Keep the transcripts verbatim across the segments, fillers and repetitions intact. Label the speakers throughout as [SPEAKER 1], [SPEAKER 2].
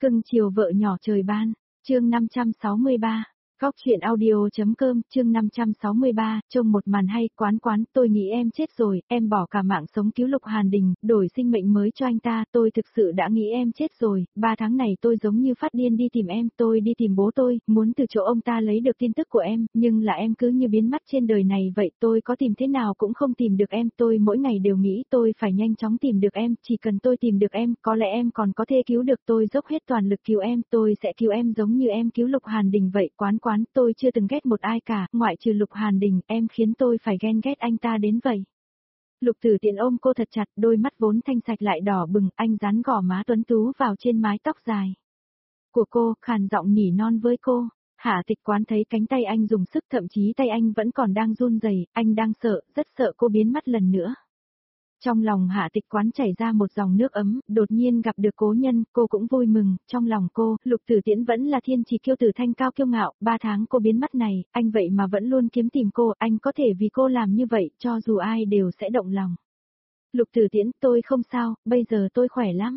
[SPEAKER 1] Cưng chiều vợ nhỏ trời ban, chương năm trăm sáu mươi ba. Góc chuyện audio.com, chương năm trăm sáu mươi ba, trông một màn hay, quán quán, tôi nghĩ em chết rồi, em bỏ cả mạng sống cứu Lục Hàn Đình, đổi sinh mệnh mới cho anh ta, tôi thực sự đã nghĩ em chết rồi, ba tháng này tôi giống như phát điên đi tìm em, tôi đi tìm bố tôi, muốn từ chỗ ông ta lấy được tin tức của em, nhưng là em cứ như biến mất trên đời này vậy, tôi có tìm thế nào cũng không tìm được em, tôi mỗi ngày đều nghĩ tôi phải nhanh chóng tìm được em, chỉ cần tôi tìm được em, có lẽ em còn có thể cứu được tôi, dốc hết toàn lực cứu em, tôi sẽ cứu em giống như em cứu Lục Hàn Đình vậy, quán quán, tôi chưa từng ghét một ai cả, ngoại trừ Lục Hàn Đình, em khiến tôi phải ghen ghét anh ta đến vậy. Lục Tử Tiễn ôm cô thật chặt, đôi mắt vốn thanh sạch lại đỏ bừng, anh dán gò má tuấn tú vào trên mái tóc dài của cô, khàn giọng nỉ non với cô. Hạ Tịch Quán thấy cánh tay anh dùng sức, thậm chí tay anh vẫn còn đang run rẩy, anh đang sợ, rất sợ cô biến mất lần nữa. Trong lòng Hạ Tịch Quán chảy ra một dòng nước ấm, đột nhiên gặp được cố nhân, cô cũng vui mừng, trong lòng cô, Lục Tử Tiễn vẫn là thiên chỉ kiêu tử thanh cao kiêu ngạo, ba tháng cô biến mất này, anh vậy mà vẫn luôn kiếm tìm cô, anh có thể vì cô làm như vậy, cho dù ai đều sẽ động lòng. Lục Tử Tiễn, tôi không sao, bây giờ tôi khỏe lắm.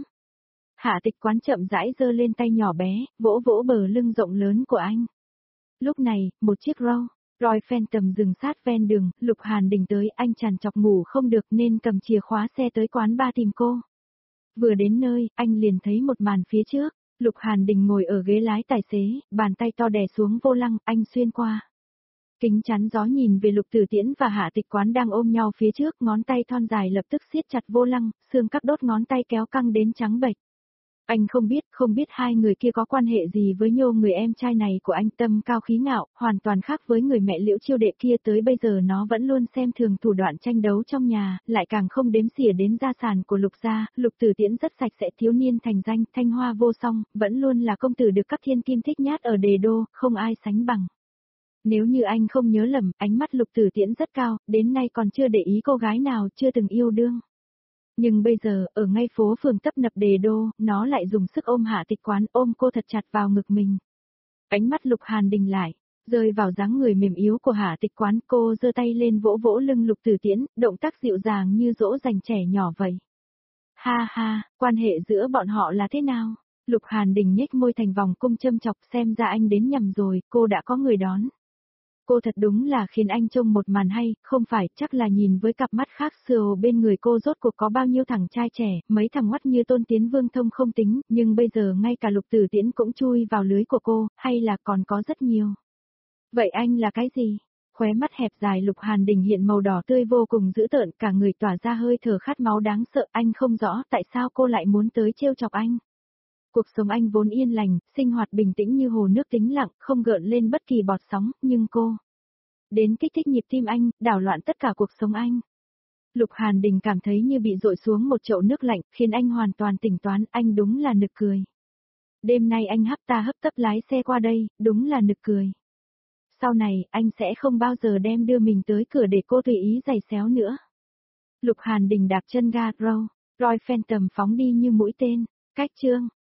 [SPEAKER 1] Hạ Tịch Quán chậm rãi giơ lên tay nhỏ bé, vỗ vỗ bờ lưng rộng lớn của anh. Lúc này, một chiếc Rolls Royce Phantom dừng sát ven đường, Lục Hàn Đình tới, anh trằn trọc ngủ không được nên cầm chìa khóa xe tới quán bar tìm cô. Vừa đến nơi, anh liền thấy một màn phía trước, Lục Hàn Đình ngồi ở ghế lái tài xế, bàn tay to đè xuống vô lăng, anh xuyên qua kính chắn gió nhìn về Lục Tử Tiễn và Hạ Tịch Quán đang ôm nhau phía trước, ngón tay thon dài lập tức siết chặt vô lăng, xương các đốt ngón tay kéo căng đến trắng bệch. Anh không biết, không biết hai người kia có quan hệ gì với Nhô, người em trai này của anh tâm cao khí ngạo, hoàn toàn khác với người mẹ Liễu Chiêu Đệ kia, tới bây giờ nó vẫn luôn xem thường thủ đoạn tranh đấu trong nhà, lại càng không đếm xỉa đến gia sản của Lục gia. Lục Tử Tiễn rất sạch sẽ, thiếu niên thành danh, thanh hoa vô song, vẫn luôn là công tử được các thiên kim thích nhát ở Đề Đô, không ai sánh bằng. Nếu như anh không nhớ lầm, ánh mắt Lục Tử Tiễn rất cao, đến nay còn chưa để ý cô gái nào, chưa từng yêu đương. Nhưng bây giờ, ở ngay phố phường tấp nập Đề Đô, nó lại dùng sức ôm Hạ Tịch Quán, ôm cô thật chặt vào ngực mình. Ánh mắt Lục Hàn Đình lại rơi vào dáng người mềm yếu của Hạ Tịch Quán, cô giơ tay lên vỗ vỗ lưng Lục Tử Tiễn, động tác dịu dàng như dỗ dành trẻ nhỏ vậy. Ha ha, quan hệ giữa bọn họ là thế nào? Lục Hàn Đình nhếch môi thành vòng cung châm chọc, xem ra anh đến nhầm rồi, cô đã có người đón. Cô thật đúng là khiến anh trông một màn hay, không phải, chắc là nhìn với cặp mắt khác xưa bên người cô rốt cuộc có bao nhiêu thằng trai trẻ, mấy thằng ngoắt như Tôn Tiến Vương Thông không tính, nhưng bây giờ ngay cả Lục Tử Tiễn cũng chui vào lưới của cô, hay là còn có rất nhiều. Vậy anh là cái gì? Khóe mắt hẹp dài Lục Hàn Đình hiện màu đỏ tươi vô cùng dữ tợn, cả người tỏa ra hơi thở khát máu đáng sợ, anh không rõ tại sao cô lại muốn tới trêu chọc anh. Cuộc sống anh vốn yên lành, sinh hoạt bình tĩnh như hồ nước tĩnh lặng, không gợn lên bất kỳ bọt sóng, nhưng cô đến kích thích nhịp tim anh, đảo loạn tất cả cuộc sống anh. Lục Hàn Đình cảm thấy như bị dội xuống một chậu nước lạnh, khiến anh hoàn toàn tỉnh toán, anh đúng là nực cười. Đêm nay anh hấp ta hấp tấp lái xe qua đây, đúng là nực cười. Sau này, anh sẽ không bao giờ đem đưa mình tới cửa để cô tùy ý giày xéo nữa. Lục Hàn Đình đạp chân ga Rolls Royce Phantom phóng đi như mũi tên, cách chương.